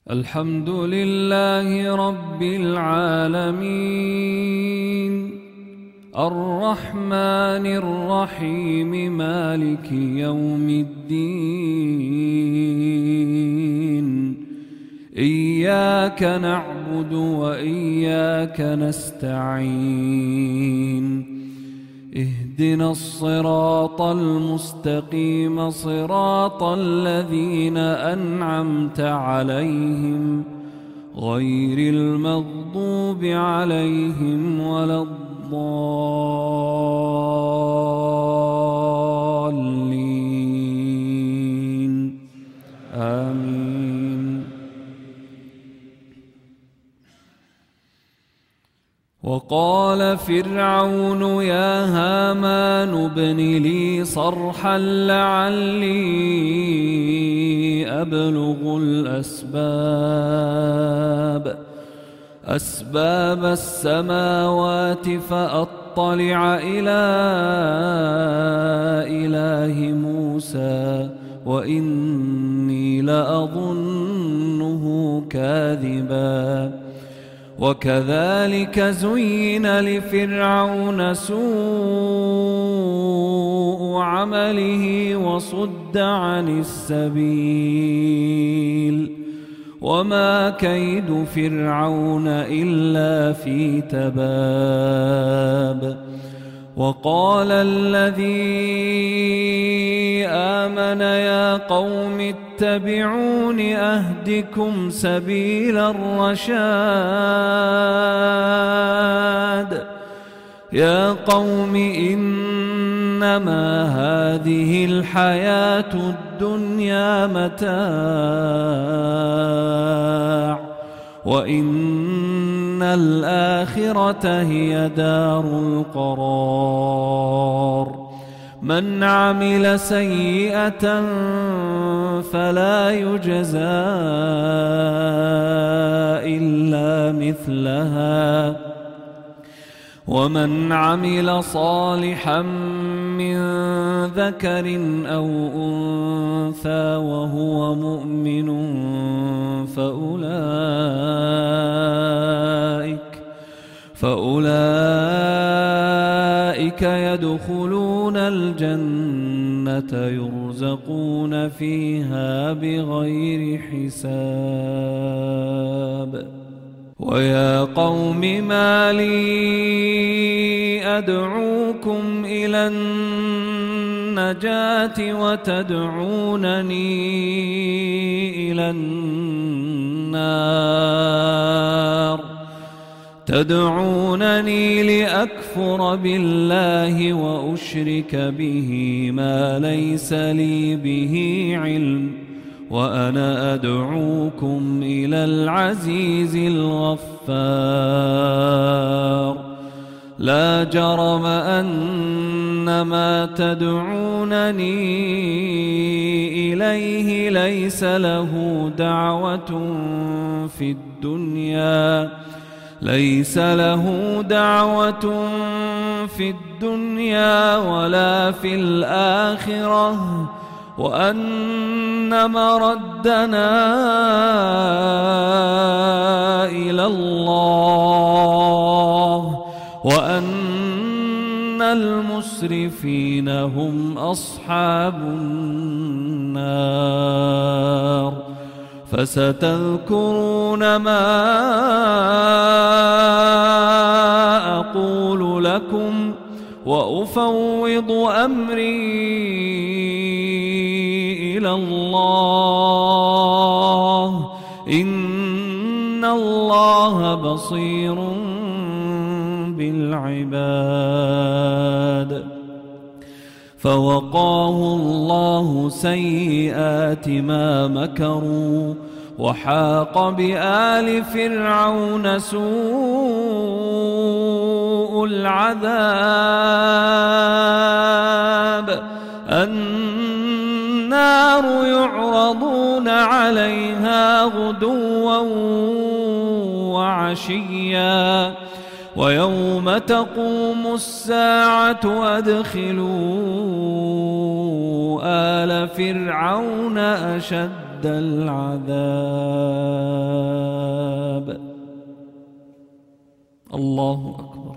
الحمد لله رب العالمين الرحمن الرحيم مالك يوم الدين إياك نعبد وإياك نستعين اهدنا الصراط المستقيم صراط الذين أنعمت عليهم غير المغضوب عليهم ولا الضالين آمين. وقال فرعون يا هامان ابن لي صرحا لعلي أبلغ أسباب السماوات فأطلع إلى إله موسى وإني لأظنه كاذبا. وكذلك زين لفرعون سوء عمله وصد عن السبيل وما كيد فرعون إلا في تباب. وقال الذي آمن يا قوم اتبعون أهدكم سبيل الرشاد. يا قوم إنما هذه الحياة الدنيا متاع وإن الآخرة هي دار القرار. من عمل سيئة فلا يجزى إلا مثلها ومن عمل صالحا من ذكر أو أنثى وهو مؤمن فأولئك يدخلون الجنة يرزقون فيها بغير حساب. ويا قوم ما لي أدعوكم إلى النجاة وتدعونني إلى النار. تدعونني لأكفر بالله وأشرك به ما ليس لي به علم وأنا أدعوكم إلى العزيز الغفار. لا جرم أن ما تدعونني إليه ليس له دعوة في الدنيا ولا في الآخرة وأن مردنا إلى الله وأن المسرفين هم أصحاب النار. فستذكرون ما أقول لكم وأفوض أمري إلى الله إن الله بصير بالعباد. فوقاه الله سيئات ما مكروا وحاق بآل فرعون سوء العذاب. النار يعرضون عليها غدوا وعشيا ويوم تقوم الساعة أدخلوا آل فرعون أشد العذاب. الله أكبر.